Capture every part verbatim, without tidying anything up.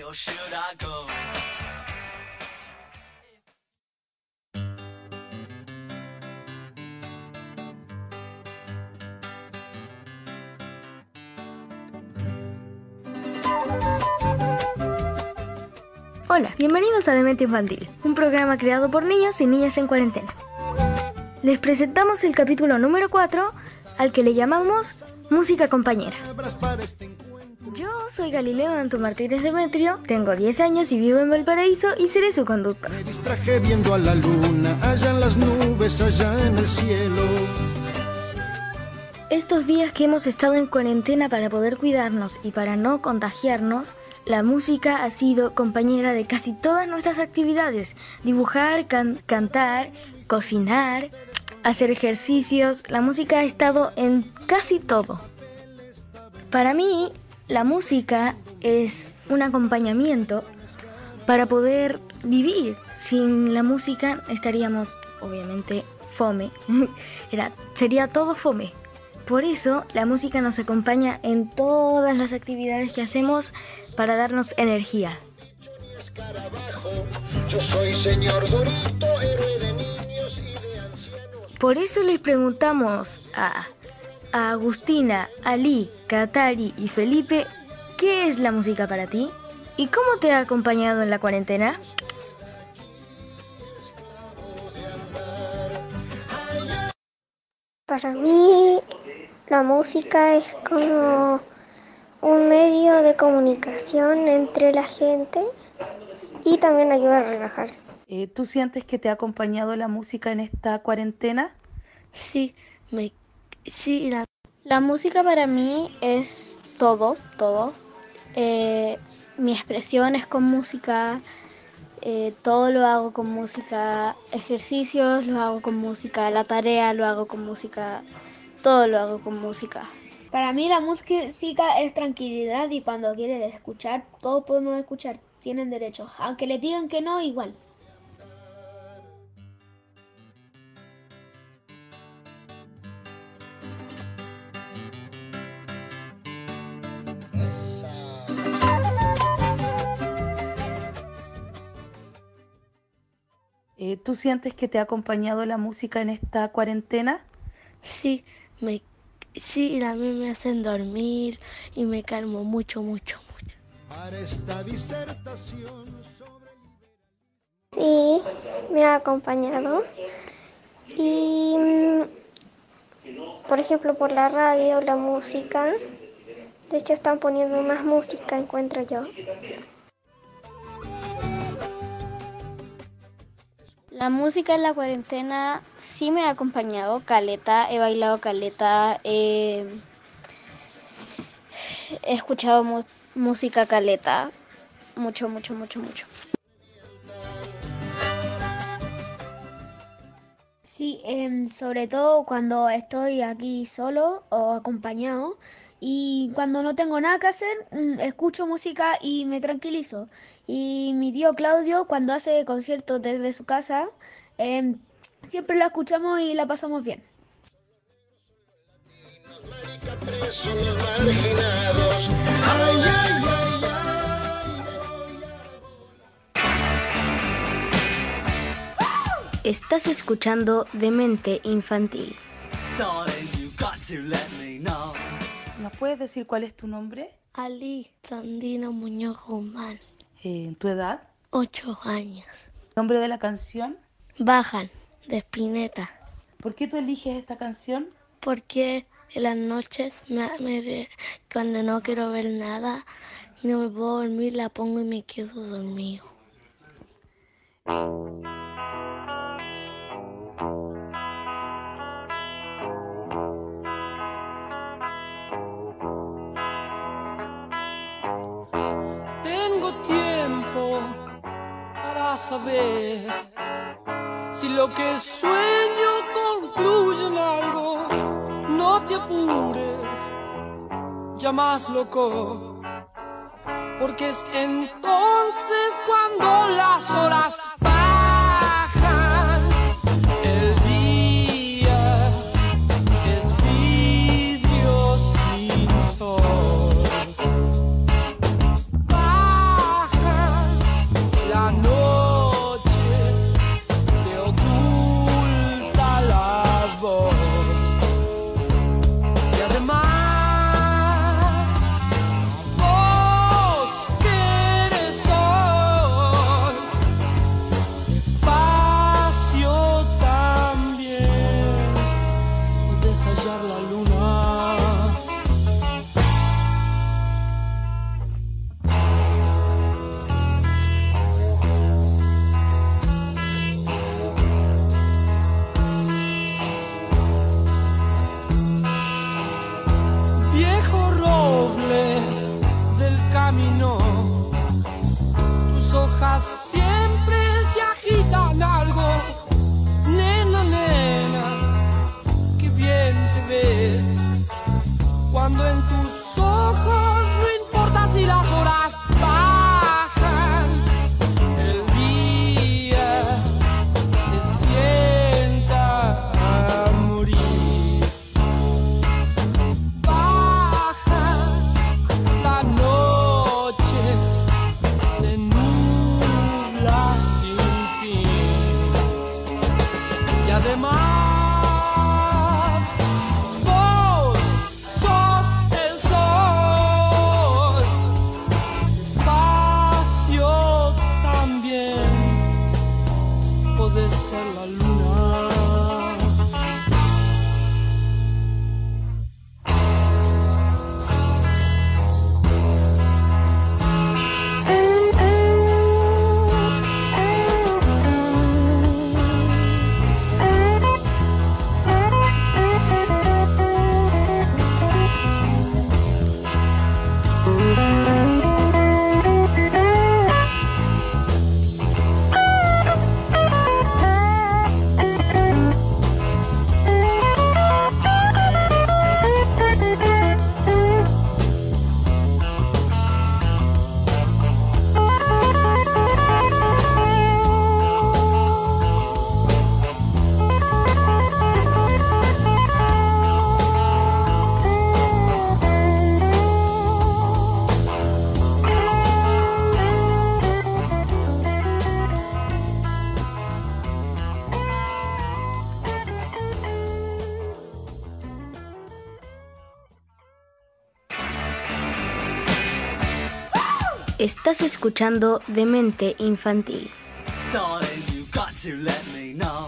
Hola, bienvenidos a Demente Infantil, un programa creado por niños y niñas en cuarentena. Les presentamos el capítulo número cuatro, al que le llamamos Música Compañera. Yo soy Galileo Anto Martínez Demetrio, tengo diez años y vivo en Valparaíso y seré su conductor. Me distraje viendo a la luna, allá en las nubes, allá en el cielo. Estos días que hemos estado en cuarentena para poder cuidarnos y para no contagiarnos, la música ha sido compañera de casi todas nuestras actividades. Dibujar, can- cantar, cocinar, hacer ejercicios. La música ha estado en casi todo. Para mí, la música es un acompañamiento para poder vivir. Sin la música estaríamos, obviamente, fome. Era, sería todo fome. Por eso, la música nos acompaña en todas las actividades que hacemos para darnos energía. Yo soy señor Dorito, héroe de niños y de ancianos. Por eso les preguntamos a, a Agustina, Ali, Katari y Felipe, ¿qué es la música para ti? ¿Y cómo te ha acompañado en la cuarentena? Para mí, la música es como un medio de comunicación entre la gente y también ayuda a relajar. Eh, ¿Tú sientes que te ha acompañado la música en esta cuarentena? Sí, me, sí la... la música para mí es todo, todo. Eh, mi expresión es con música, eh, todo lo hago con música, ejercicios lo hago con música, la tarea lo hago con música, todo lo hago con música. Para mí la música es tranquilidad y cuando quieres escuchar, todos podemos escuchar, tienen derecho. Aunque les digan que no, igual. Eh, ¿Tú sientes que te ha acompañado la música en esta cuarentena? Sí, me, sí, también me hacen dormir y me calmo mucho, mucho, mucho. Para esta disertación sobre... Sí, me ha acompañado. Y, por ejemplo, por la radio, la música. De hecho, están poniendo más música, encuentro yo. La música en la cuarentena sí me ha acompañado, caleta, he bailado caleta, eh, he escuchado mu- música caleta, mucho, mucho, mucho, mucho. Sí, eh, sobre todo cuando estoy aquí solo o acompañado y cuando no tengo nada que hacer, mm, escucho música y me tranquilizo. Y mi tío Claudio, cuando hace conciertos desde su casa, eh, siempre la escuchamos y la pasamos bien. Ay, ay, ay, ay. Estás escuchando Demente Infantil. ¿Nos puedes decir cuál es tu nombre? Ali Sandina Muñoz Guzmán, Eh, ¿Tu edad? ocho años. ¿Nombre de la canción? Bajan, de Spinetta, ¿Por qué tú eliges esta canción? porque en las noches me, me de- cuando no quiero ver nada y no me puedo dormir, la pongo y me quedo dormido. Tengo tiempo para saber si lo que sueño concluye en algo. No te apures, ya más loco, porque es entonces cuando las horas bajan. El día es vidrio sin sol. Bajan horas siempre se agitan algo. Nena, nena, qué bien te ves cuando en tus ojos no importa si las horas bajan, el día se sienta a morir. Baja la noche, se nubla sin fin y además Estás escuchando Demente Infantil. Darling, you got to let me know.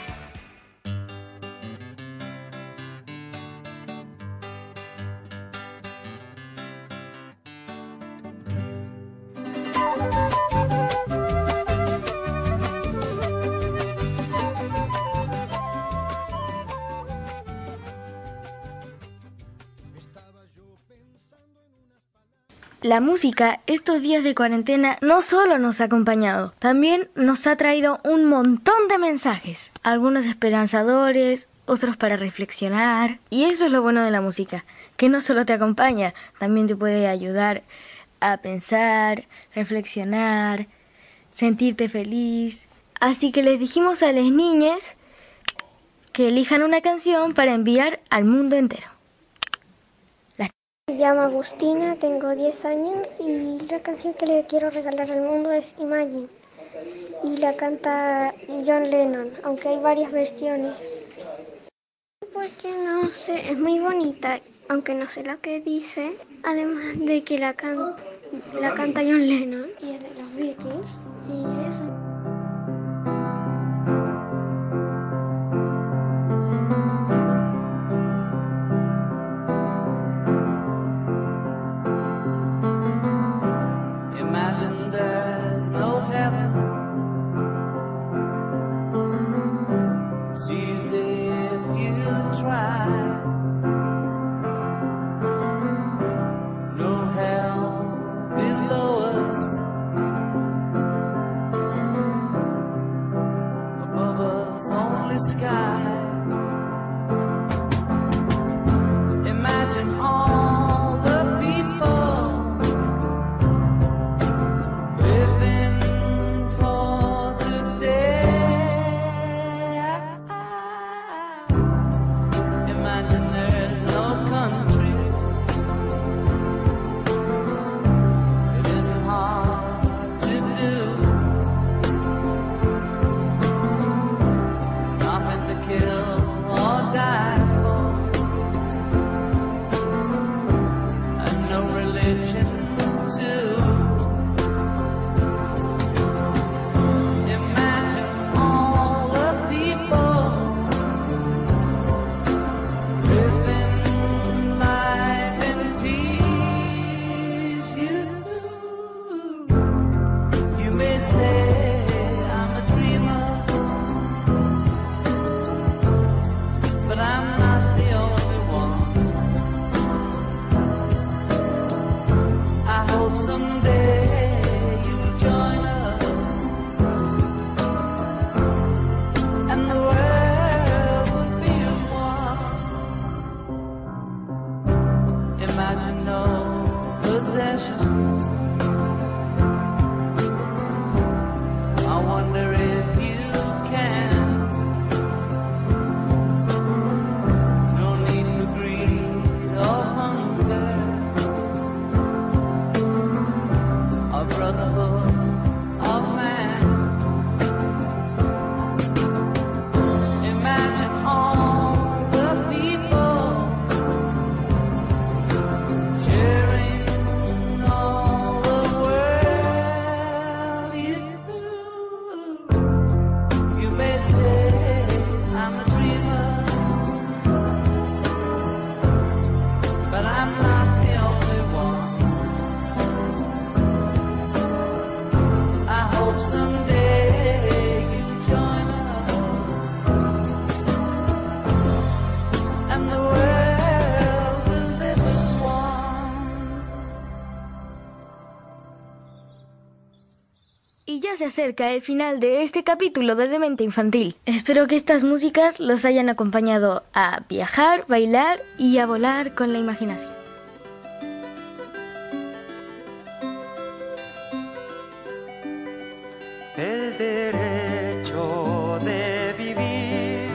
La música estos días de cuarentena no solo nos ha acompañado, también nos ha traído un montón de mensajes, algunos esperanzadores, otros para reflexionar, y eso es lo bueno de la música, que no solo te acompaña, también te puede ayudar a pensar, reflexionar, sentirte feliz. Así que les dijimos a las niñas que elijan una canción para enviar al mundo entero. Me llamo Agustina, tengo diez años y la canción que le quiero regalar al mundo es Imagine y la canta John Lennon, aunque hay varias versiones. Porque no sé, es muy bonita, aunque no sé lo que dice, además de que la, can la canta John Lennon y es de los Beatles y eso. Imagine there's no heaven. It's easy if you try. No hell below us. Above us only sky. Imagine all the people living for today. Imagine se acerca el final de este capítulo de Demente Infantil. Espero que estas músicas los hayan acompañado a viajar, bailar y a volar con la imaginación. El derecho de vivir,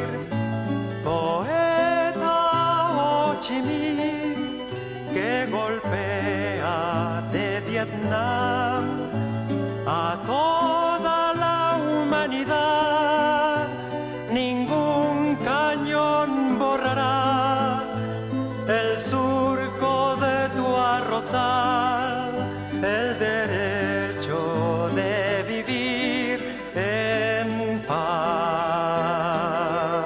poeta Ho Chi Minh, que golpea de Vietnam a toda la humanidad. Ningún cañón borrará el surco de tu arrozal. El derecho de vivir en paz.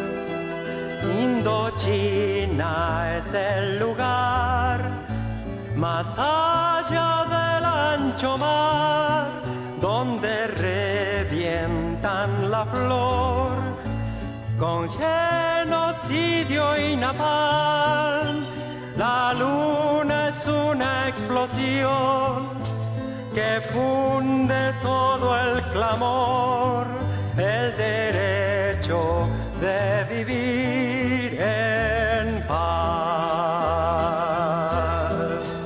Indochina es el lugar más allá del ancho mar, donde revientan la flor con genocidio y napalm. La luna es una explosión que funde todo el clamor, el derecho de vivir en paz.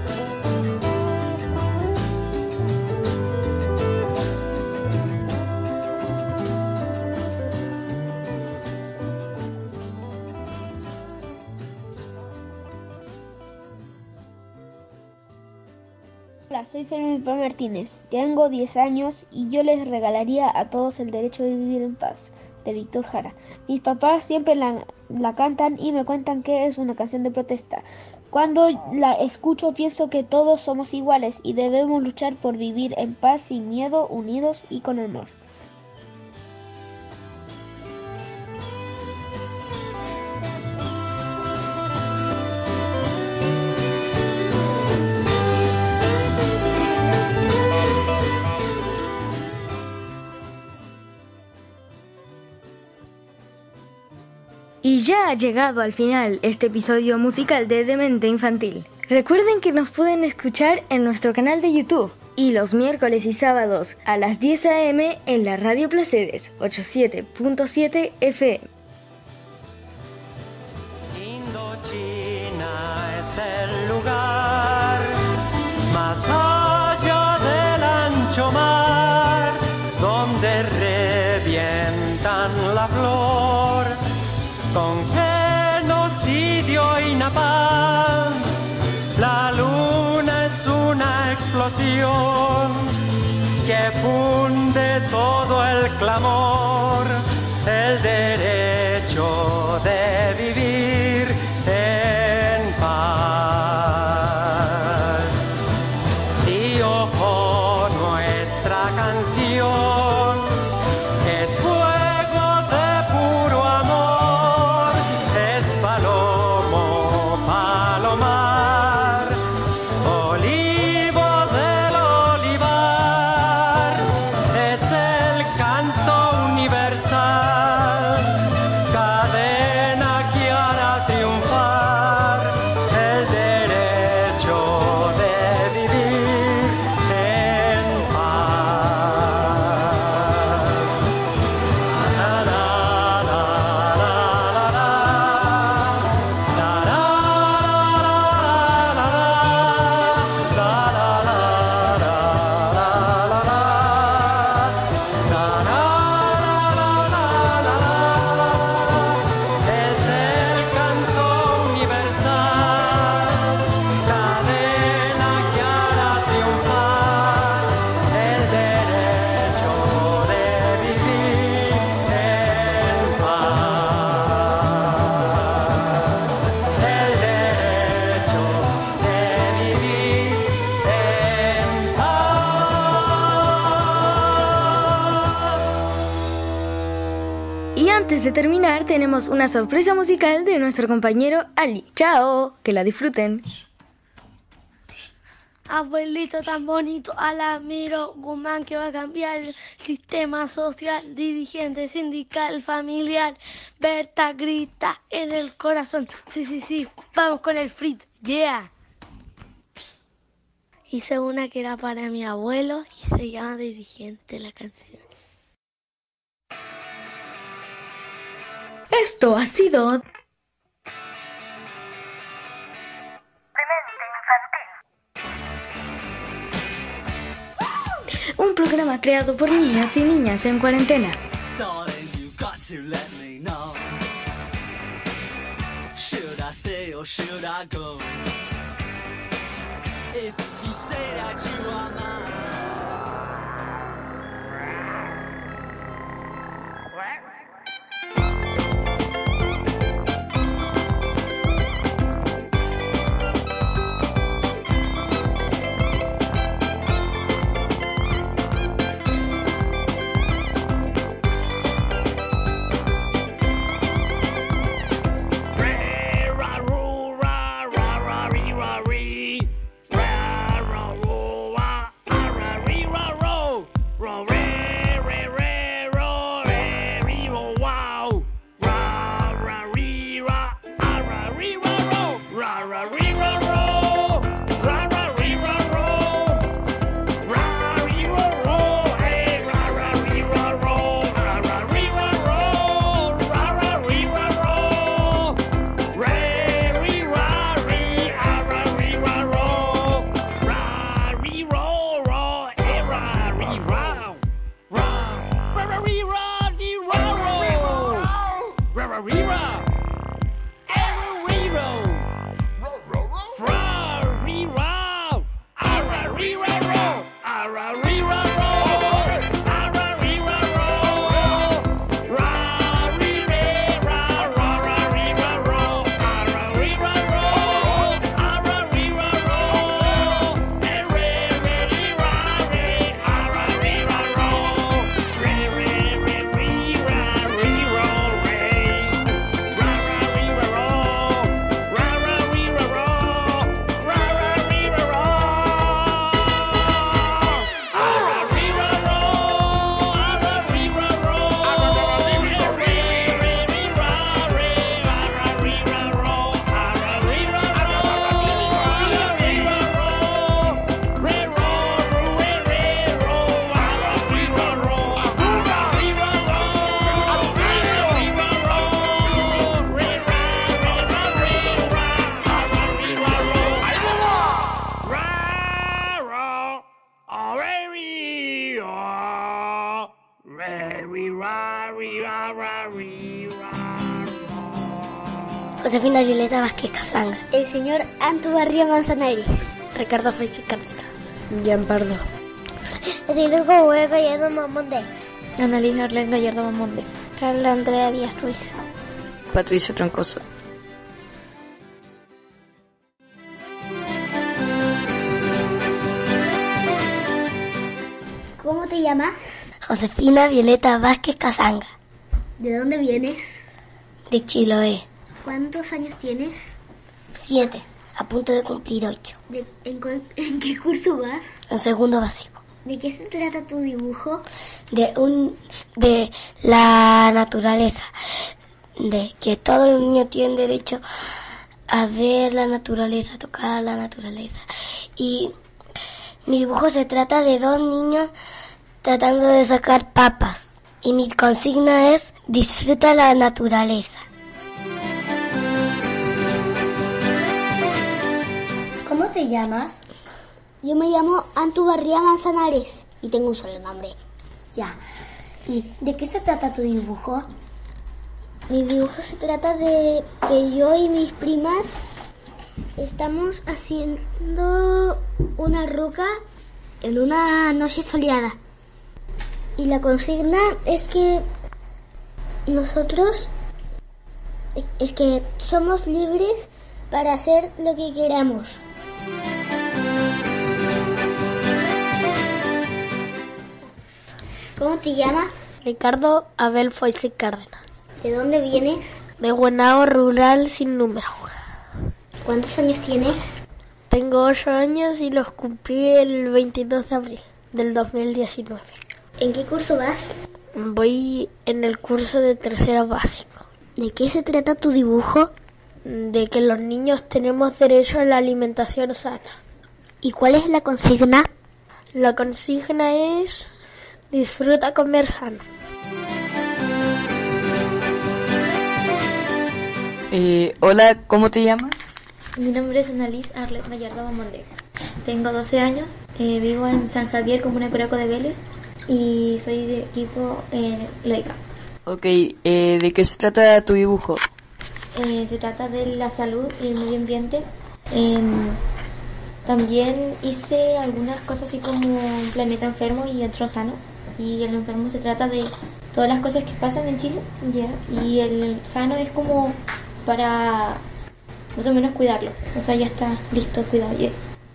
Hola, soy Felipe Martínez, tengo diez años y yo les regalaría a todos el derecho de vivir en paz, de Víctor Jara. Mis papás siempre la, la cantan y me cuentan que es una canción de protesta. Cuando la escucho pienso que todos somos iguales y debemos luchar por vivir en paz, sin miedo, unidos y con amor. Y ya ha llegado al final este episodio musical de Demente Infantil. Recuerden que nos pueden escuchar en nuestro canal de YouTube y los miércoles y sábados a las diez a eme en la Radio Placeres ochenta y siete punto siete efe eme. Indochina es el lugar más allá del ancho mar, donde revientan la flor con genocidio y napalm. La luna es una explosión que funde todo el clamor, el derecho de vivir en paz. Y ojo, nuestra canción es fuego de puro amor, es palomo, palomar, olivo del olivar, es el canto universal, cadena que hará triunfar el derecho de vivir en paz. La, la, la, la, la, la, la, la, la, es el canto universal, cadena que hará triunfar el derecho de vivir en paz, el derecho de vivir en paz. Y antes de terminar tenemos una sorpresa musical de nuestro compañero Ali. ¡Chao! Que la disfruten. Abuelito tan bonito, Alamiro Guzmán, que va a cambiar el sistema social, dirigente sindical, familiar. Berta grita en el corazón. Sí, sí, sí, vamos con el Frit, yeah. hice una que era para mi abuelo y se llama Dirigente la canción. Esto ha sido un programa creado por niñas y niñas en cuarentena. Josefina Violeta Vázquez Casanga. El señor Antu Barría Manzanares. Ricardo Félix Cárdenas. Jean Pardo. Rodrigo Hugo Gallardo Mamonde. Annalina Arlen Gallardo Mamonde. Carla Andrea Díaz Ruiz. Patricia Troncoso. ¿Cómo te llamas? Josefina Violeta Vázquez Casanga. ¿De dónde vienes? De Chiloé. ¿Cuántos años tienes? Siete, a punto de cumplir ocho. ¿De, en, cuál, ¿En qué curso vas? En segundo básico. ¿De qué se trata tu dibujo? De un, de la naturaleza, de que todos los niños tienen derecho a ver la naturaleza, a tocar la naturaleza. Y mi dibujo se trata de dos niños tratando de sacar papas. Y mi consigna es: disfruta la naturaleza. ¿Cómo te llamas? Yo me llamo Antu Barría Manzanares y tengo un solo nombre. Ya. ¿Y de qué se trata tu dibujo? Mi dibujo se trata de que yo y mis primas estamos haciendo una roca en una noche soleada. Y la consigna es que nosotros es que somos libres para hacer lo que queramos. ¿Cómo te llamas? Ricardo Abel Félix Cárdenas. ¿De dónde vienes? De Guenao Rural Sin Número. ¿Cuántos años tienes? Tengo ocho años y los cumplí el veintidós de abril del dos mil diecinueve. ¿En qué curso vas? Voy en el curso de tercero básico. ¿De qué se trata tu dibujo? De que los niños tenemos derecho a la alimentación sana. ¿Y cuál es la consigna? La consigna es disfruta comer sano. Eh, hola, ¿cómo te llamas? Mi nombre es Annalise Arlet Gallardo Bamonde. Tengo doce años, eh, vivo en San Javier, comuna Curaco de Vélez, y soy de equipo eh, Loica. Ok, eh, ¿de qué se trata tu dibujo? Eh, se trata de la salud y el medio ambiente. Eh, también hice algunas cosas así como un planeta enfermo y otro sano. Y el enfermo se trata de todas las cosas que pasan en Chile, ¿ya? Y el sano es como para más o menos cuidarlo. O sea, ya está listo, cuidado, ya.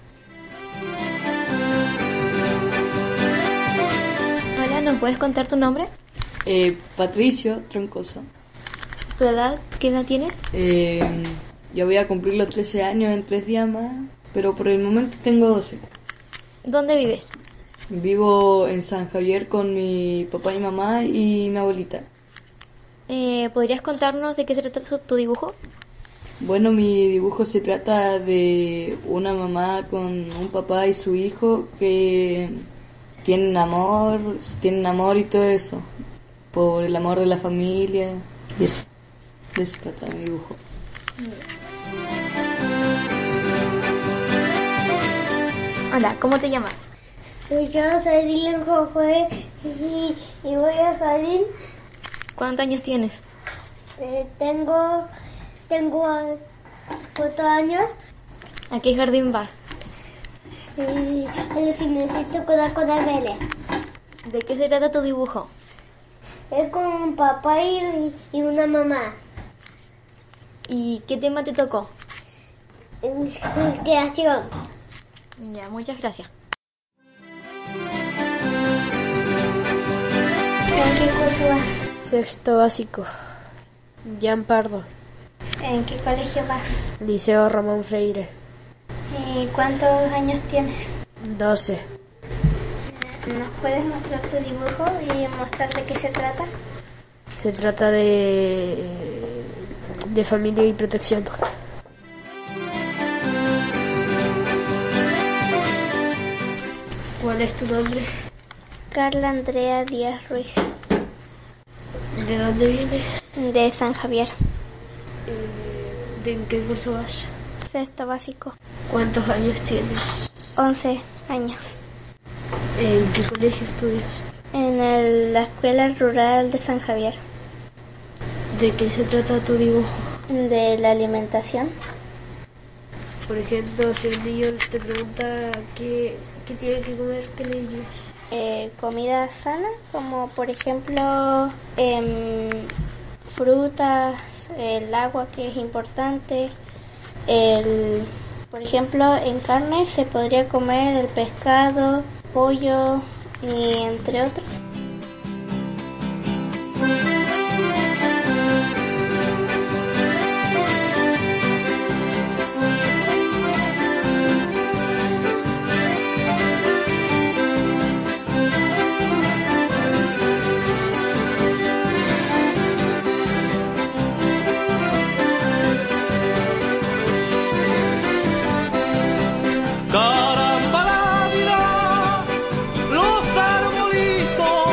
Hola, ¿nos puedes contar tu nombre? Eh, Patricio Troncoso. ¿Tu edad? ¿Qué edad tienes? Eh, yo voy a cumplir los trece años en tres días más, pero por el momento tengo doce. ¿Dónde vives? Vivo en San Javier con mi papá y mamá y mi abuelita. Eh, ¿Podrías contarnos de qué se trata tu dibujo? Bueno, mi dibujo se trata de una mamá con un papá y su hijo que tienen amor, tienen amor y todo eso, por el amor de la familia y eso. De eso se trata mi dibujo. Hola, ¿cómo te llamas? Yo soy Dylan Jojoe y, y voy a salir. ¿Cuántos años tienes? Eh, tengo tengo cuatro años. ¿A qué jardín vas? Y el Cinecito Curaco de Vélez. ¿De qué se trata tu dibujo? Es con un papá y, y una mamá. ¿Y qué tema te tocó? Creación. Ya, muchas gracias. ¿En qué curso vas? Sexto básico. Jan Pardo. ¿En qué colegio vas? Liceo Ramón Freire. ¿Y cuántos años tienes? doce. ¿Nos puedes mostrar tu dibujo y mostrar de qué se trata? Se trata de, de familia y protección. ¿Cuál es tu nombre? Carla Andrea Díaz Ruiz. ¿De dónde vienes? De San Javier. ¿De en qué curso vas? Sexto básico. ¿Cuántos años tienes? once años. ¿En qué colegio estudias? En el- la Escuela Rural de San Javier. ¿De qué se trata tu dibujo? De la alimentación. Por ejemplo, si el niño te pregunta qué, qué tiene que comer, ¿qué le dirías? Eh, comida sana, como por ejemplo em, frutas, el agua que es importante. El, por ejemplo, en carne se podría comer el pescado, pollo y entre otros. Caramba la vida, los arbolitos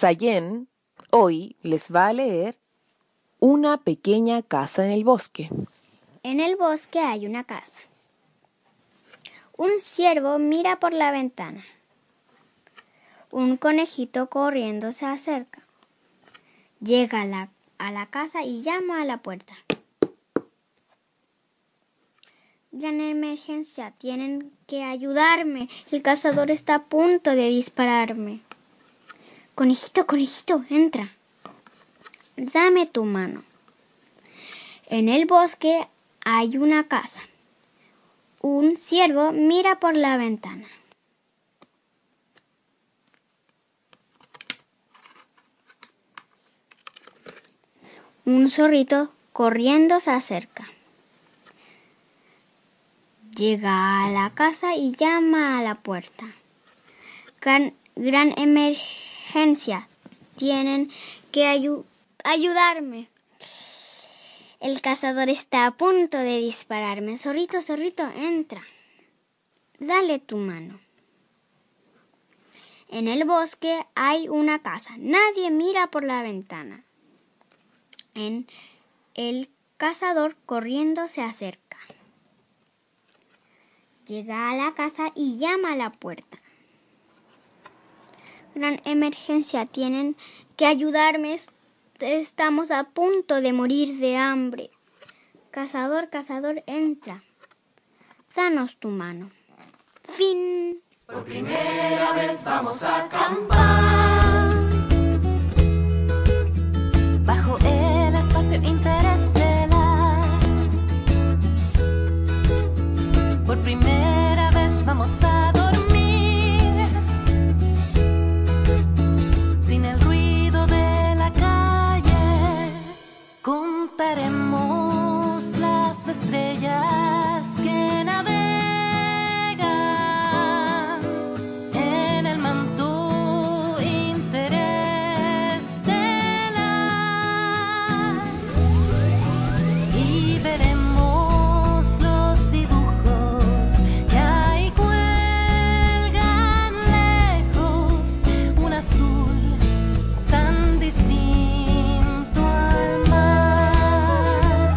Sayen hoy les va a leer Una pequeña casa en el bosque. En el bosque hay una casa. Un ciervo mira por la ventana. Un conejito corriendo se acerca. Llega a la, a la casa y llama a la puerta. Gran emergencia, tienen que ayudarme. El cazador está a punto de dispararme. Conejito, conejito, entra. Dame tu mano. En el bosque hay una casa. Un ciervo mira por la ventana. Un zorrito corriendo se acerca. Llega a la casa y llama a la puerta. Gran, gran emergencia. Tienen que ayu- ayudarme. El cazador está a punto de dispararme. Zorrito, zorrito, entra. Dale tu mano. En el bosque hay una casa. Nadie mira por la ventana. En el cazador corriendo se acerca. Llega a la casa y llama a la puerta. Gran emergencia, tienen que ayudarme. Estamos a punto de morir de hambre. Cazador, cazador, entra. Danos tu mano. Fin. Por primera vez vamos a acampar bajo el espacio interestelar. Por primera vez vamos a dormir sin el ruido de la calle. Contaremos las estrellas que navegan en el manto interestelar y veremos los dibujos que ahí cuelgan lejos, un azul tan distinto al mar.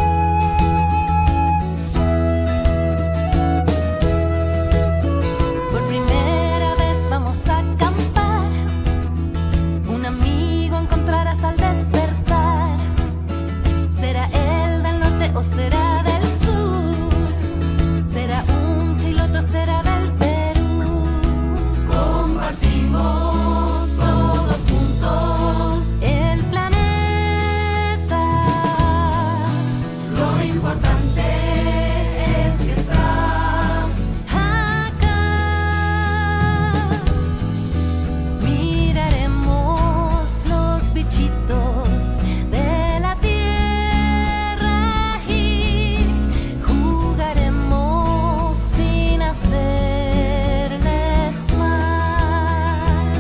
Por primera vez vamos a acampar. Un amigo encontrarás al despertar. ¿Será él del norte o será del sur? ¿Será un chiloto o será del Perú? Compartimos todos juntos el planeta. Lo importante es que estás acá. Miraremos los bichitos de la tierra y jugaremos sin hacerles mal.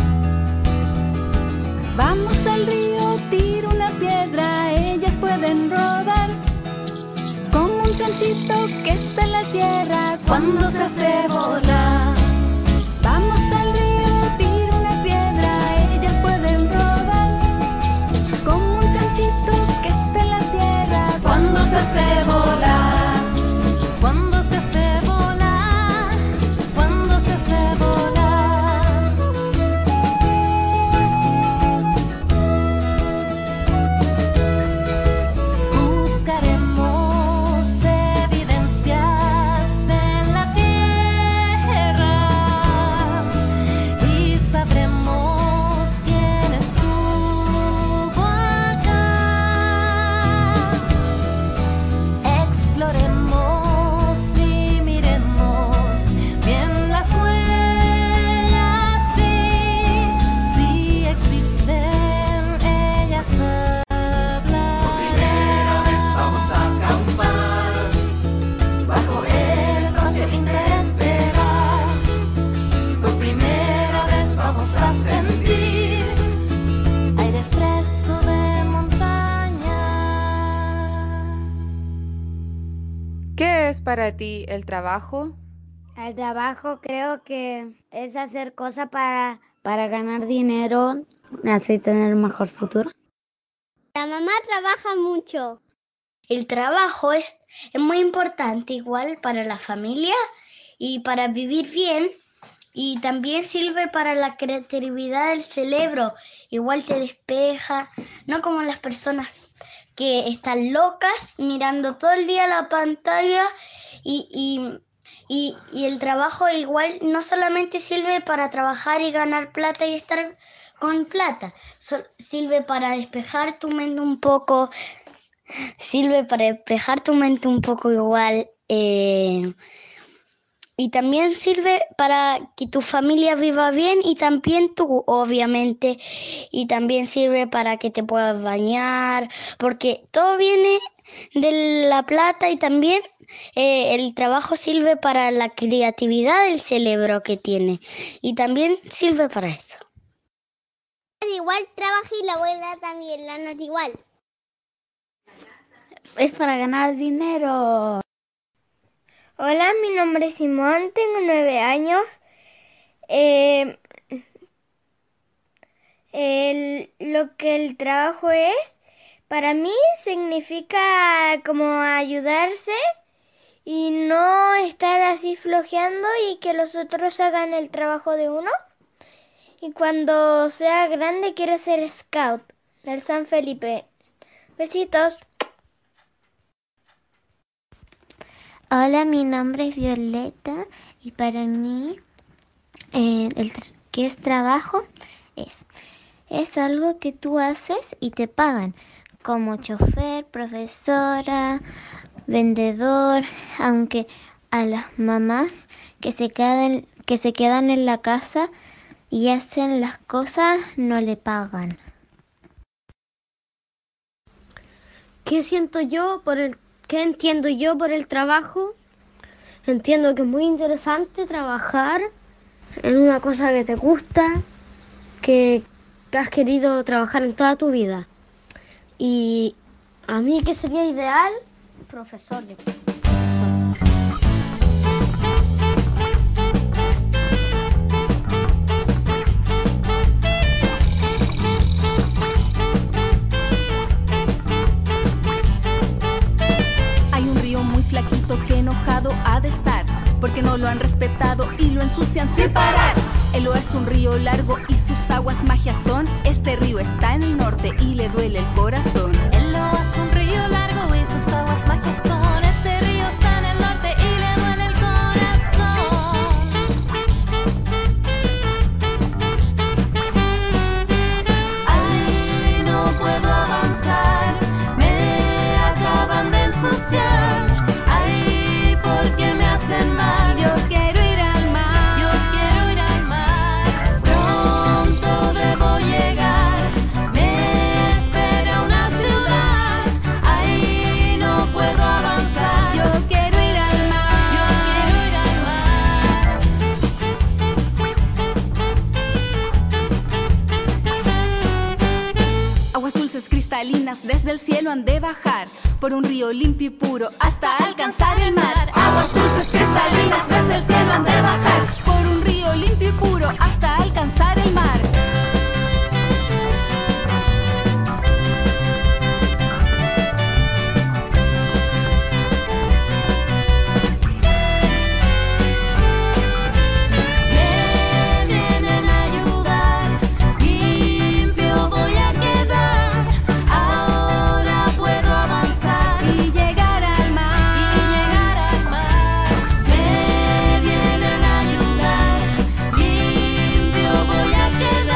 Vamos al río, tiro una piedra, ellas pueden rodar como un chanchito que está en la tierra cuando se hace volar. Vamos al río, tiro una piedra, ellas pueden rodar como un chanchito que está en la tierra cuando se hace volar. Cuando se hace volar, cuando se hace volar. Buscaremos evidencias en la tierra y sabremos quién estuvo acá. Exploremos y miremos bien las huellas, sí, sí existen, ellas hablan. Por primera vez vamos a acampar bajo el espacio interestelar. Por primera vez vamos a sentir aire fresco de montaña. ¿Qué es para ti el trabajo? El trabajo creo que es hacer cosas para, Para ganar dinero, así tener un mejor futuro. La mamá trabaja mucho. El trabajo es, es muy importante, igual para la familia y para vivir bien. Y también sirve para la creatividad del cerebro. Igual te despeja, no como las personas que están locas mirando todo el día la pantalla y, y, y, y el trabajo igual no solamente sirve para trabajar y ganar plata y estar con plata, so, sirve para despejar tu mente un poco, sirve para despejar tu mente un poco igual, eh, y también sirve para que tu familia viva bien y también tú, obviamente, y también sirve para que te puedas bañar, porque todo viene de la plata y también eh, el trabajo sirve para la creatividad del cerebro que tiene y también sirve para eso. Igual trabaja y la abuela también, la nota igual. Es para ganar dinero. Hola, mi nombre es Simón, tengo nueve años. Eh, el, lo que el trabajo es, para mí significa como ayudarse y no estar así flojeando y que los otros hagan el trabajo de uno. Y cuando sea grande quiero ser scout del San Felipe. Besitos. Hola, mi nombre es Violeta y para mí eh, el tra- ¿qué es trabajo? Es, es algo que tú haces y te pagan, como chofer, profesora, vendedor, aunque a las mamás que se quedan, que se quedan en la casa y hacen las cosas no le pagan. ¿Qué siento yo por el ¿Qué entiendo yo por el trabajo? Entiendo que es muy interesante trabajar en una cosa que te gusta, que, que has querido trabajar en toda tu vida. Y a mí, ¿qué sería ideal? Profesor. Yo creo. Flaquito que enojado ha de estar porque no lo han respetado y lo ensucian sin parar. El Loa es un río largo y sus aguas magia son. Este río está en el norte y le duele el corazón. El Loa es un río largo y sus aguas magia son. Este río está en el norte y le duele el corazón. Ay, no puedo avanzar, me acaban de ensuciar. Porque me hacen mal, yo quiero ir al mar, yo quiero ir al mar, pronto debo llegar, me espera una ciudad, ahí no puedo avanzar, yo quiero ir al mar, yo quiero ir al mar. Aguas dulces cristalinas desde el cielo han de bajar, por un río limpio y puro hasta alcanzar el mar. Aguas dulces cristalinas desde el cielo han de bajar, por un río limpio y puro hasta alcanzar el mar. Me vienen a ayudar, limpio voy a quedar, ahora puedo avanzar y llegar al mar, y llegar al mar. Me vienen a ayudar, limpio voy a quedar.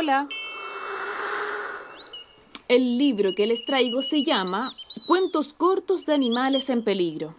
Hola. El libro que les traigo se llama Cuentos cortos de animales en peligro.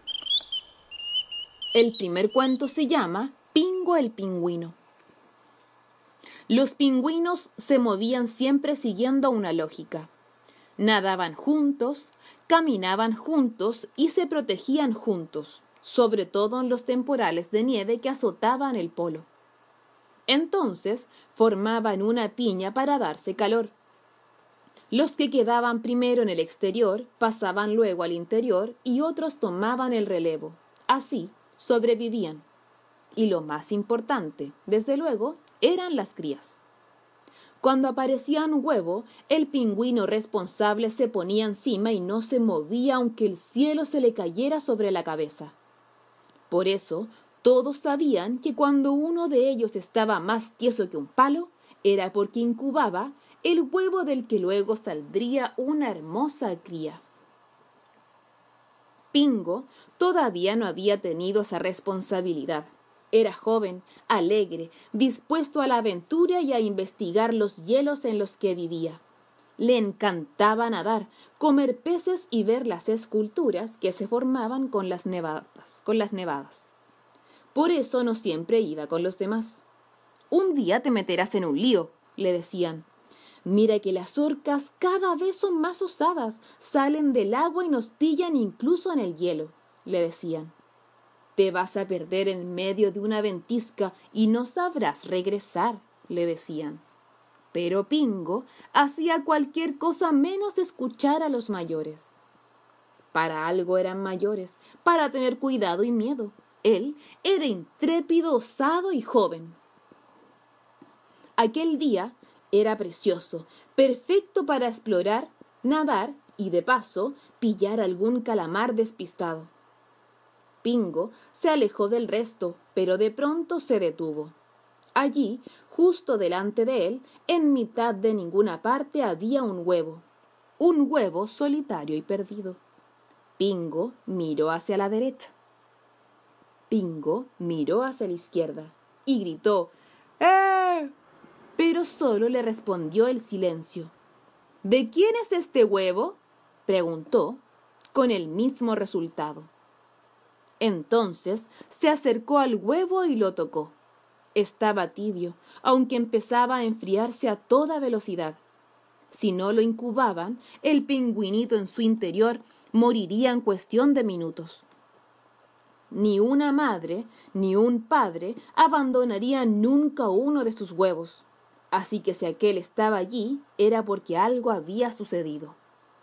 El primer cuento se llama Pingo el pingüino. Los pingüinos se movían siempre siguiendo una lógica. Nadaban juntos, caminaban juntos y se protegían juntos, sobre todo en los temporales de nieve que azotaban el polo. Entonces formaban una piña para darse calor. Los que quedaban primero en el exterior pasaban luego al interior y otros tomaban el relevo. Así sobrevivían. Y lo más importante, desde luego, eran las crías. Cuando aparecía un huevo, el pingüino responsable se ponía encima y no se movía aunque el cielo se le cayera sobre la cabeza. Por eso, todos sabían que cuando uno de ellos estaba más tieso que un palo, era porque incubaba el huevo del que luego saldría una hermosa cría. Pingo todavía no había tenido esa responsabilidad. Era joven, alegre, dispuesto a la aventura y a investigar los hielos en los que vivía. Le encantaba nadar, comer peces y ver las esculturas que se formaban con las nevadas, con las nevadas. Por eso no siempre iba con los demás. Un día te meterás en un lío, le decían. Mira que las orcas cada vez son más osadas, salen del agua y nos pillan incluso en el hielo, le decían. Te vas a perder en medio de una ventisca y no sabrás regresar, le decían. Pero Pingo hacía cualquier cosa menos escuchar a los mayores. Para algo eran mayores, para tener cuidado y miedo. Él era intrépido, osado y joven. Aquel día era precioso, perfecto para explorar, nadar y, de paso, pillar algún calamar despistado. Pingo se alejó del resto, pero de pronto se detuvo. Allí, justo delante de él, en mitad de ninguna parte había un huevo. Un huevo solitario y perdido. Pingo miró hacia la derecha. Pingo miró hacia la izquierda y gritó ¡Eh! Pero solo le respondió el silencio. ¿De quién es este huevo?, preguntó, con el mismo resultado. Entonces se acercó al huevo y lo tocó. Estaba tibio, aunque empezaba a enfriarse a toda velocidad. Si no lo incubaban, el pingüinito en su interior moriría en cuestión de minutos. Ni una madre ni un padre abandonarían nunca uno de sus huevos. Así que si aquel estaba allí, era porque algo había sucedido.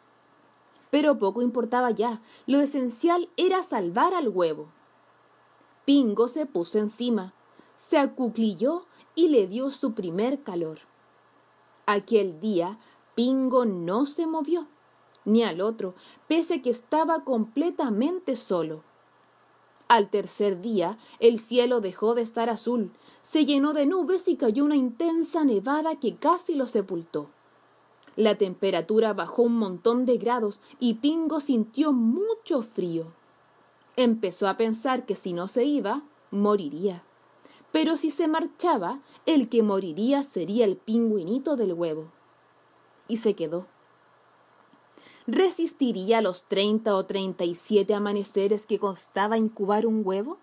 Pero poco importaba ya, lo esencial era salvar al huevo. Pingo se puso encima, se acuclilló y le dio su primer calor. Aquel día Pingo no se movió, ni al otro, pese a que estaba completamente solo. Al tercer día, el cielo dejó de estar azul, se llenó de nubes y cayó una intensa nevada que casi lo sepultó. La temperatura bajó un montón de grados y Pingo sintió mucho frío. Empezó a pensar que si no se iba, moriría. Pero si se marchaba, el que moriría sería el pingüinito del huevo. Y se quedó. ¿Resistiría los treinta o treinta y siete amaneceres que costaba incubar un huevo?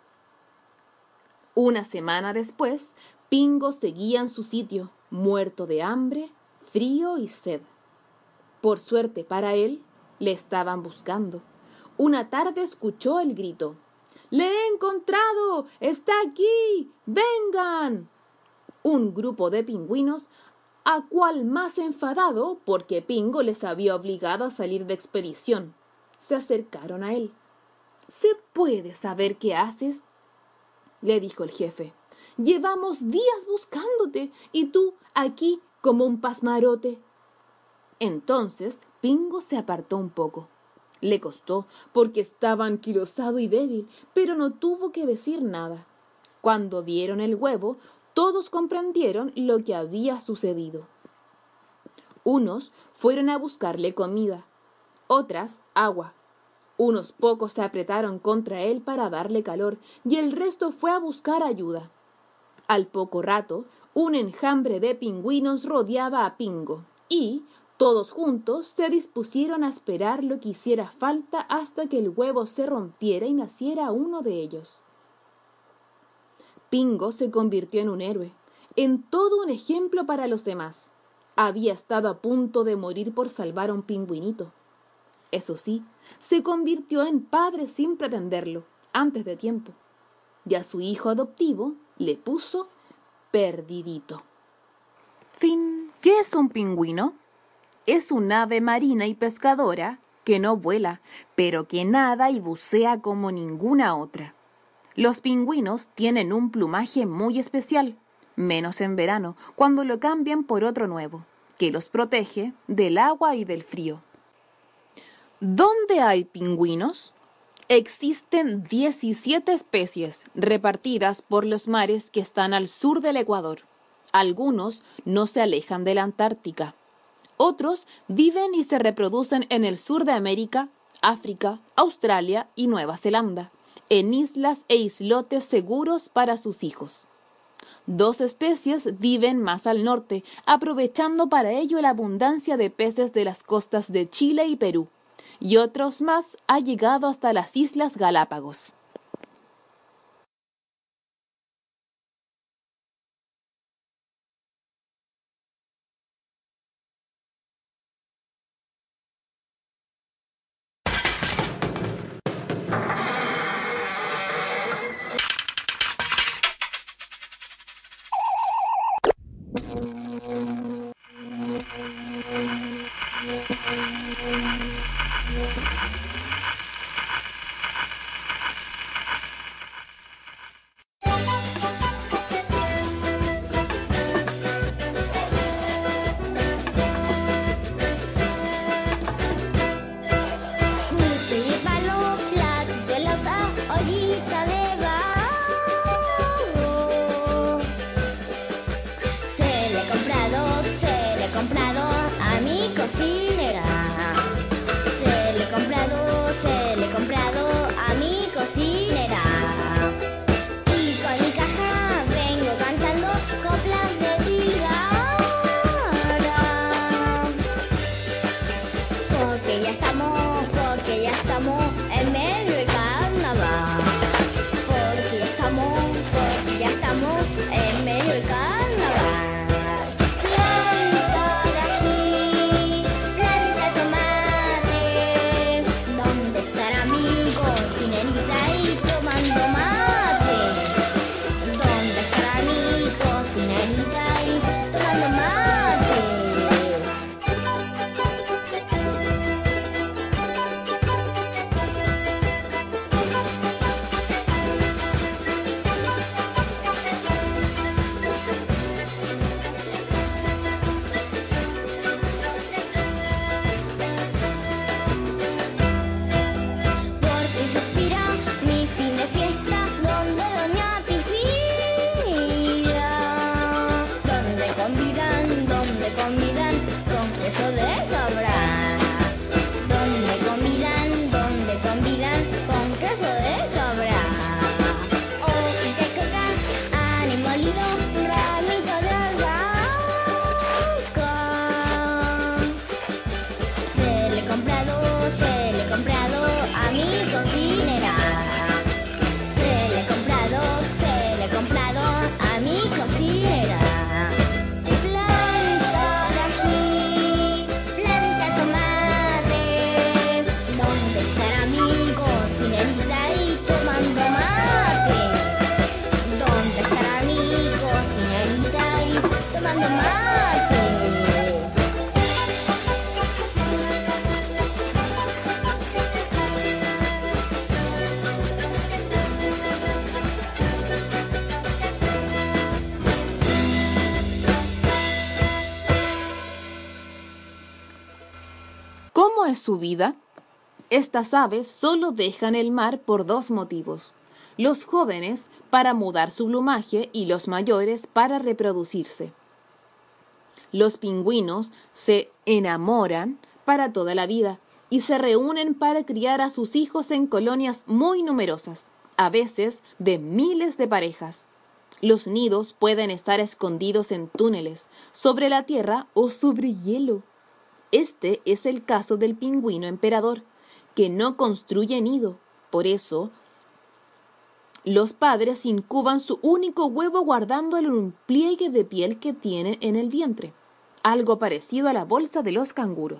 Una semana después, Pingo seguía en su sitio, muerto de hambre, frío y sed. Por suerte para él, le estaban buscando. Una tarde escuchó el grito. ¡Le he encontrado! ¡Está aquí! ¡Vengan! Un grupo de pingüinos, a cual más enfadado porque Pingo les había obligado a salir de expedición, se acercaron a él. ¿Se puede saber qué haces?, le dijo el jefe. Llevamos días buscándote y tú aquí como un pasmarote. Entonces Pingo se apartó un poco. Le costó, porque estaba anquilosado y débil, pero no tuvo que decir nada. Cuando vieron el huevo, todos comprendieron lo que había sucedido. Unos fueron a buscarle comida, otras agua. Unos pocos se apretaron contra él para darle calor y el resto fue a buscar ayuda. Al poco rato, un enjambre de pingüinos rodeaba a Pingo y, todos juntos, se dispusieron a esperar lo que hiciera falta hasta que el huevo se rompiera y naciera uno de ellos. Pingo se convirtió en un héroe, en todo un ejemplo para los demás. Había estado a punto de morir por salvar a un pingüinito. Eso sí, se convirtió en padre sin pretenderlo, antes de tiempo, y a su hijo adoptivo le puso Perdidito. Fin. ¿Qué es un pingüino? Es un ave marina y pescadora que no vuela, pero que nada y bucea como ninguna otra. Los pingüinos tienen un plumaje muy especial, menos en verano, cuando lo cambian por otro nuevo, que los protege del agua y del frío. ¿Dónde hay pingüinos? Existen diecisiete especies repartidas por los mares que están al sur del Ecuador. Algunos no se alejan de la Antártica. Otros viven y se reproducen en el sur de América, África, Australia y Nueva Zelanda, en islas e islotes seguros para sus hijos. Dos especies viven más al norte, aprovechando para ello la abundancia de peces de las costas de Chile y Perú, y otros más han llegado hasta las Islas Galápagos. ¿Cómo es su vida? Estas aves solo dejan el mar por dos motivos. Los jóvenes para mudar su plumaje y los mayores para reproducirse. Los pingüinos se enamoran para toda la vida y se reúnen para criar a sus hijos en colonias muy numerosas, a veces de miles de parejas. Los nidos pueden estar escondidos en túneles, sobre la tierra o sobre hielo. Este es el caso del pingüino emperador, que no construye nido. Por eso, los padres incuban su único huevo guardándolo en un pliegue de piel que tienen en el vientre, algo parecido a la bolsa de los canguros.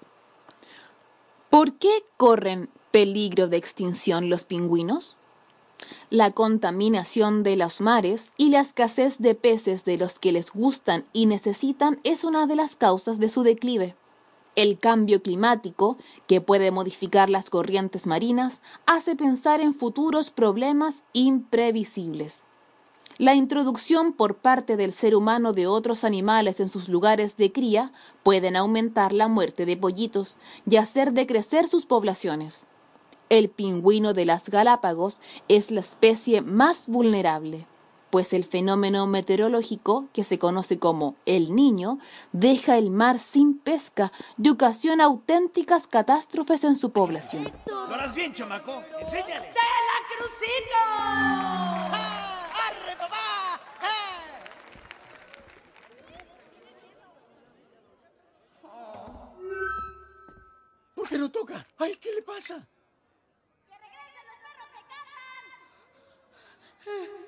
¿Por qué corren peligro de extinción los pingüinos? La contaminación de los mares y la escasez de peces de los que les gustan y necesitan es una de las causas de su declive. El cambio climático, que puede modificar las corrientes marinas, hace pensar en futuros problemas imprevisibles. La introducción por parte del ser humano de otros animales en sus lugares de cría pueden aumentar la muerte de pollitos y hacer decrecer sus poblaciones. El pingüino de las Galápagos es la especie más vulnerable, pues el fenómeno meteorológico, que se conoce como El Niño, deja el mar sin pesca y ocasiona auténticas catástrofes en su población. ¿Lo harás bien, chamaco? ¡Enséñale! ¡Stella Crucito! ¡Arre, papá! ¿Por qué no toca? ¡Ay, qué le pasa! ¡Que regresen los perros que cantan!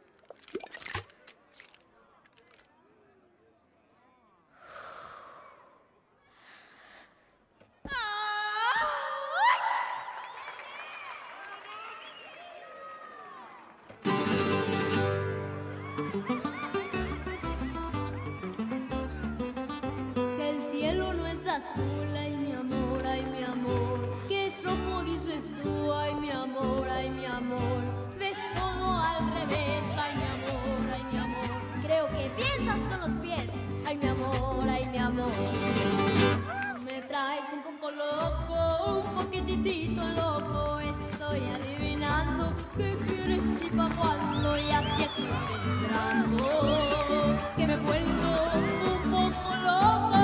Que el cielo no es azul, ay mi amor, ay mi amor. Que es rojo, dices tú, ay mi amor, ay mi amor. Ves todo al revés, ay mi amor, ay mi amor. Creo que piensas con los pies, ay mi amor, ay mi amor. Me traes un poco loco, un poquitito loco. Estoy adivinando qué quieres y pa' cuándo. Y así estoy celebrando que me vuelvo un poco loco.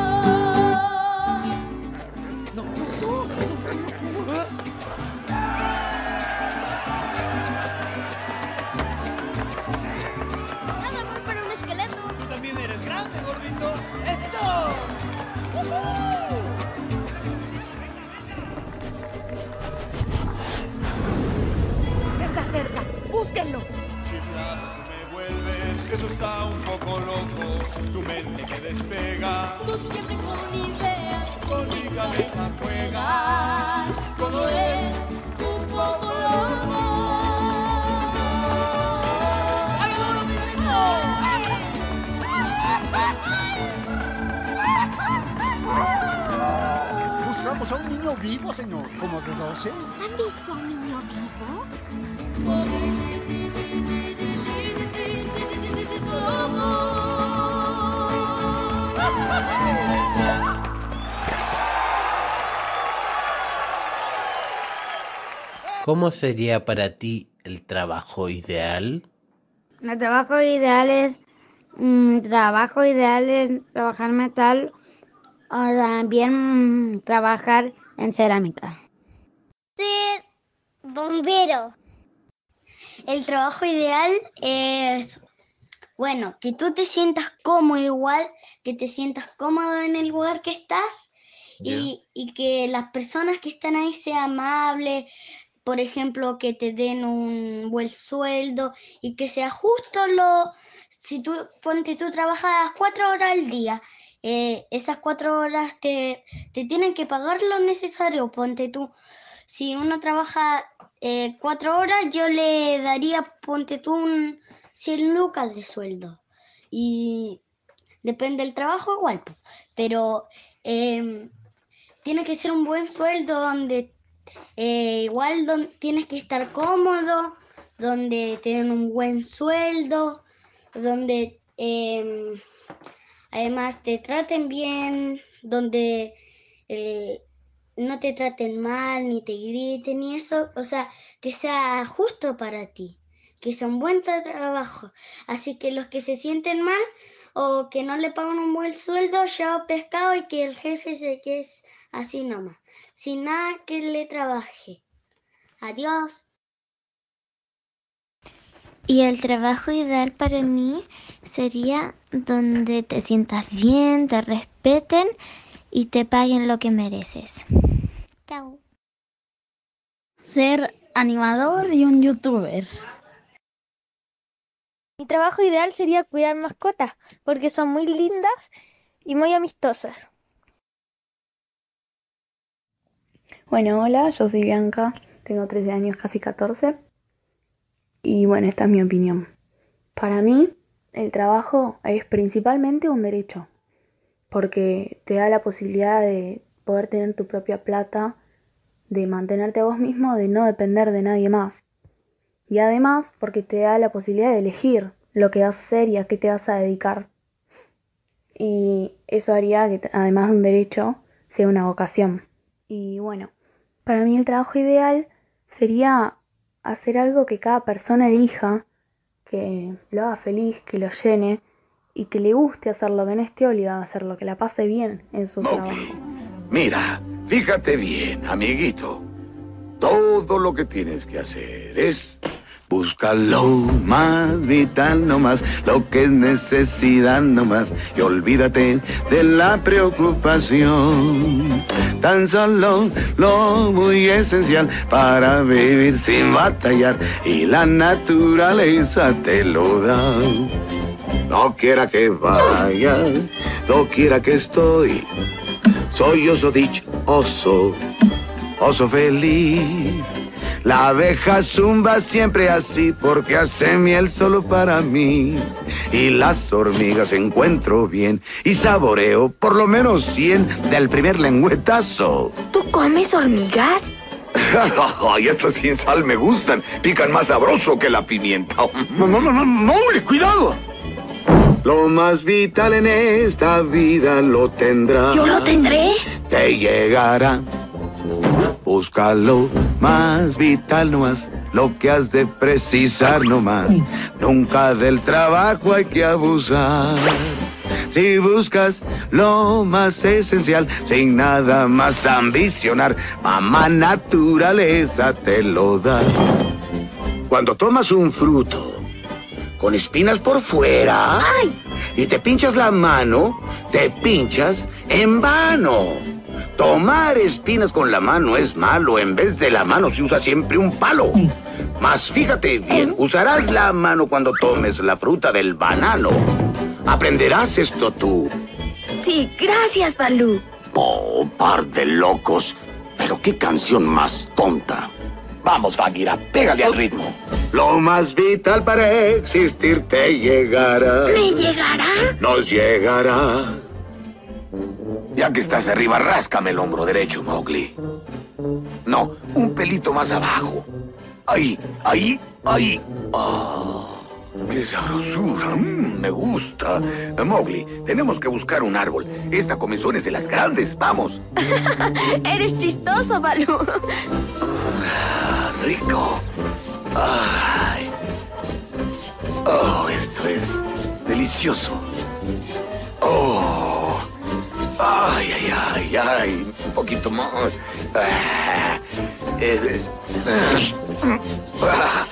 No, no. Nada amor para un esqueleto. Tú también eres grande, gordito. ¡Eso! ¡Uh-huh! Está cerca, búsquenlo. Chiflado tú me vuelves, eso está un poco loco. Tu mente me despega. Tú siempre con ideas, con mi cabeza juegas. Todo es un poco loco. Buscamos a un niño vivo, señor, como de doce. ¿Han visto a un niño vivo? ¿Cómo sería para ti el trabajo ideal? Mi trabajo ideal es, mi trabajo ideal es trabajar metal o también mm, trabajar en cerámica. Ser bombero. El trabajo ideal es, bueno, que tú te sientas cómodo igual, que te sientas cómodo en el lugar que estás y, y que las personas que están ahí sean amables, por ejemplo, que te den un buen sueldo y que sea justo lo, si tú, ponte, tú trabajas cuatro horas al día, eh, esas cuatro horas te, te tienen que pagar lo necesario, ponte tú. Si uno trabaja eh, cuatro horas, yo le daría, ponte tú, un cien lucas de sueldo. Y depende del trabajo igual, pues. Pero eh, tiene que ser un buen sueldo donde eh, igual donde tienes que estar cómodo, donde te den un buen sueldo, donde eh, además te traten bien, donde eh, no te traten mal, ni te griten, ni eso, o sea, que sea justo para ti, que sea un buen trabajo. Así que los que se sienten mal o que no le pagan un buen sueldo, ya pescado y que el jefe se quede así nomás, sin nada que le trabaje. Adiós. Y el trabajo ideal para mí sería donde te sientas bien, te respeten y te paguen lo que mereces. Chao. Ser animador y un youtuber. Mi trabajo ideal sería cuidar mascotas, porque son muy lindas y muy amistosas. Bueno, hola, yo soy Bianca, tengo trece años, casi catorce. Y bueno, esta es mi opinión. Para mí, el trabajo es principalmente un derecho, porque te da la posibilidad de poder tener tu propia plata, de mantenerte a vos mismo, de no depender de nadie más. Y además, porque te da la posibilidad de elegir lo que vas a hacer y a qué te vas a dedicar. Y eso haría que, además de un derecho, sea una vocación. Y bueno, para mí el trabajo ideal sería hacer algo que cada persona elija, que lo haga feliz, que lo llene y que le guste hacerlo, que no esté obligado a hacerlo, que la pase bien en su Mowgli, trabajo. Mira, fíjate bien, amiguito. Todo lo que tienes que hacer es buscar lo más vital nomás, lo que es necesidad nomás, y olvídate de la preocupación. Tan solo lo muy esencial para vivir sin batallar, y la naturaleza te lo da. No quiera que vaya, no quiera que estoy, soy oso dichoso, oso feliz. La abeja zumba siempre así porque hace miel solo para mí. Y las hormigas encuentro bien y saboreo por lo menos cien del primer lengüetazo. ¿Tú comes hormigas? Ay, estas sin sal me gustan. Pican más sabroso que la pimienta. No, no, no, no, no, cuidado. Lo más vital en esta vida lo tendrás. ¿Yo lo tendré? Te llegará. Busca lo más vital nomás, lo que has de precisar nomás. Nunca del trabajo hay que abusar. Si buscas lo más esencial, sin nada más ambicionar, mamá naturaleza te lo da. Cuando tomas un fruto con espinas por fuera, ¡ay!, y te pinchas la mano, te pinchas en vano. Tomar espinas con la mano es malo. En vez de la mano se usa siempre un palo. Mas fíjate bien, usarás la mano cuando tomes la fruta del banano. Aprenderás esto tú. Sí, gracias, Balú. Oh, par de locos. Pero qué canción más tonta. Vamos, Bagheera, pégale al ritmo. Lo más vital para existir te llegará. ¿Me llegará? Nos llegará. Ya que estás arriba, ráscame el hombro derecho, Mowgli. No, un pelito más abajo. Ahí, ahí, ahí. Oh, ¡qué sabrosura! Mm, me gusta. Mowgli, tenemos que buscar un árbol. Esta comezón es de las grandes. ¡Vamos! Eres chistoso, Balú. Ah, rico. Ay. Oh, esto es delicioso. Oh. Ay, ay, ay, ay, un poquito más. Ah, eh, ah,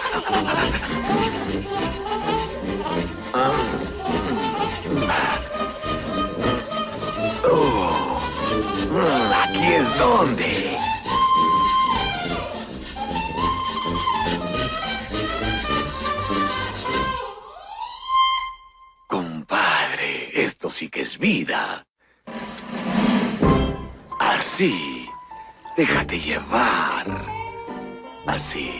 ah, oh, aquí es donde. Compadre, esto sí que es vida. Así, déjate llevar. Así.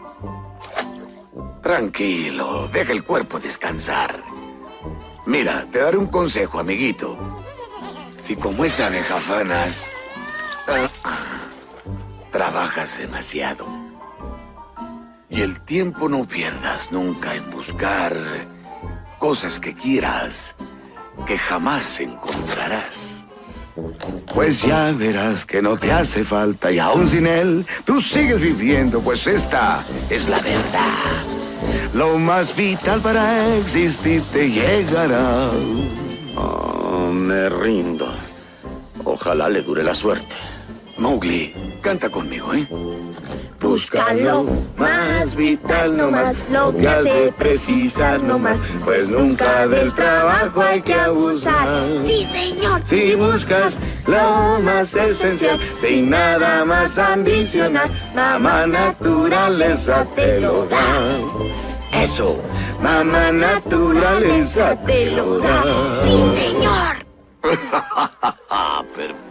Tranquilo, deja el cuerpo descansar. Mira, te daré un consejo, amiguito. Si como esa abeja fanas, ah, ah, trabajas demasiado. Y el tiempo no pierdas nunca en buscar cosas que quieras, que jamás encontrarás. Pues ya verás que no te hace falta y aún sin él, tú sigues viviendo, pues esta es la verdad. Lo más vital para existir te llegará. Oh, me rindo. Ojalá le dure la suerte. Mowgli, canta conmigo, ¿eh? Busca lo más vital nomás, lo que has de precisar nomás, pues nunca del trabajo hay que abusar. Sí, señor. Si buscas lo más esencial, sin nada más ambicionar, mamá naturaleza te lo da. Eso, mamá naturaleza te lo da. Sí, señor. Perfecto.